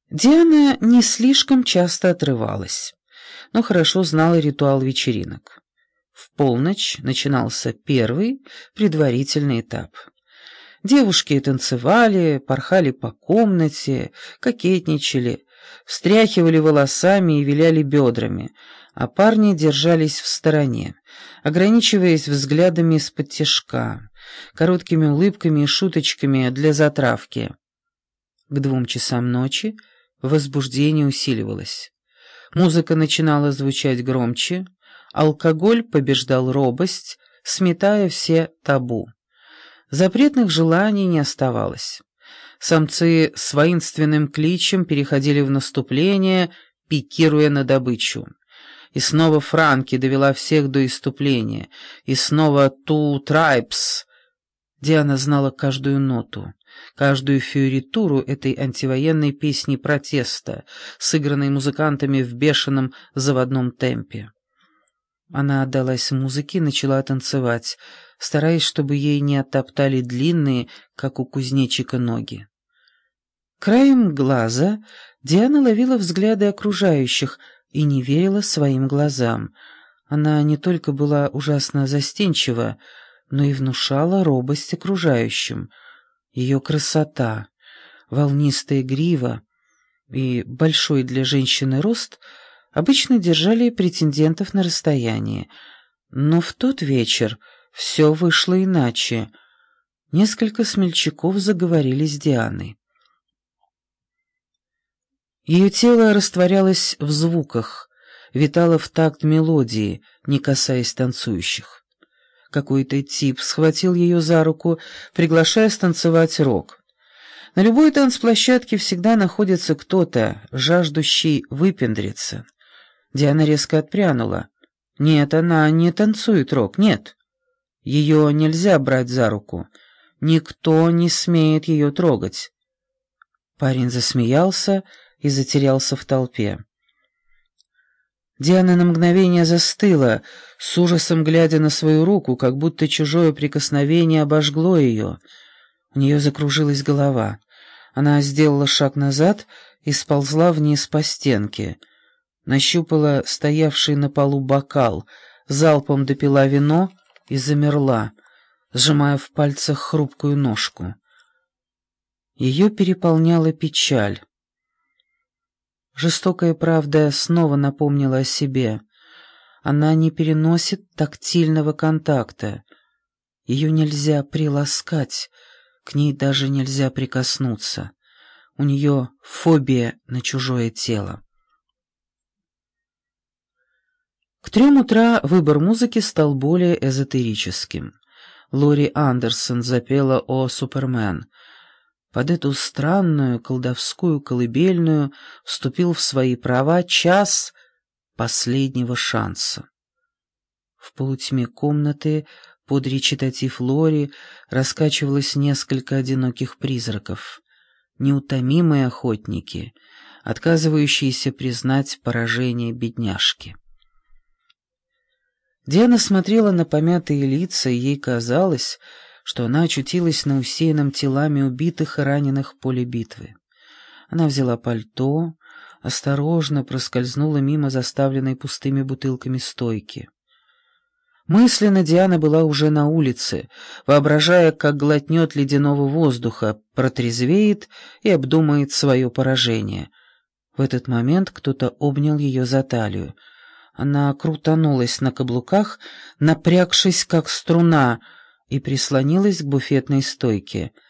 Диана не слишком часто отрывалась, но хорошо знала ритуал вечеринок. В полночь начинался первый предварительный этап. Девушки танцевали, порхали по комнате, кокетничали, встряхивали волосами и виляли бедрами, а парни держались в стороне, ограничиваясь взглядами из-под тишка, короткими улыбками и шуточками для затравки. К 2 часам ночи возбуждение усиливалось. Музыка начинала звучать громче, алкоголь побеждал робость, сметая все табу. Запретных желаний не оставалось. Самцы с воинственным кличем переходили в наступление, пикируя на добычу. И снова Франки довела всех до исступления, и снова «Two Tribes». Диана знала каждую ноту, каждую фиоритуру этой антивоенной песни протеста, сыгранной музыкантами в бешеном заводном темпе. Она отдалась музыке и начала танцевать, стараясь, чтобы ей не оттоптали длинные, как у кузнечика, ноги. Краем глаза Диана ловила взгляды окружающих и не верила своим глазам. Она не только была ужасно застенчива, но и внушала робость окружающим. Ее красота, волнистая грива и большой для женщины рост обычно держали претендентов на расстоянии. Но в тот вечер все вышло иначе. Несколько смельчаков заговорили с Дианой. Ее тело растворялось в звуках, витало в такт мелодии, не касаясь танцующих. Какой-то тип схватил ее за руку, приглашая станцевать рок. На любой танцплощадке всегда находится кто-то, жаждущий выпендриться. Диана резко отпрянула. Нет, она не танцует рок, нет. Ее нельзя брать за руку. Никто не смеет ее трогать. Парень засмеялся и затерялся в толпе. Диана на мгновение застыла, с ужасом глядя на свою руку, как будто чужое прикосновение обожгло ее. У нее закружилась голова. Она сделала шаг назад и сползла вниз по стенке. Нащупала стоявший на полу бокал, залпом допила вино и замерла, сжимая в пальцах хрупкую ножку. Ее переполняла печаль. Жестокая правда снова напомнила о себе. Она не переносит тактильного контакта. Ее нельзя приласкать, к ней даже нельзя прикоснуться. У нее фобия на чужое тело. К 3 утра выбор музыки стал более эзотерическим. Лори Андерсон запела о «Супермен». Под эту странную колдовскую колыбельную вступил в свои права час последнего шанса. В полутьме комнаты под речитатив Лори раскачивалось несколько одиноких призраков, неутомимые охотники, отказывающиеся признать поражение бедняжки. Диана смотрела на помятые лица, и ей казалось, что она очутилась на усеянном телами убитых и раненых поле битвы. Она взяла пальто, осторожно проскользнула мимо заставленной пустыми бутылками стойки. Мысленно Диана была уже на улице, воображая, как глотнет ледяного воздуха, протрезвеет и обдумает свое поражение. В этот момент кто-то обнял ее за талию. Она крутанулась на каблуках, напрягшись как струна, и прислонилась к буфетной стойке.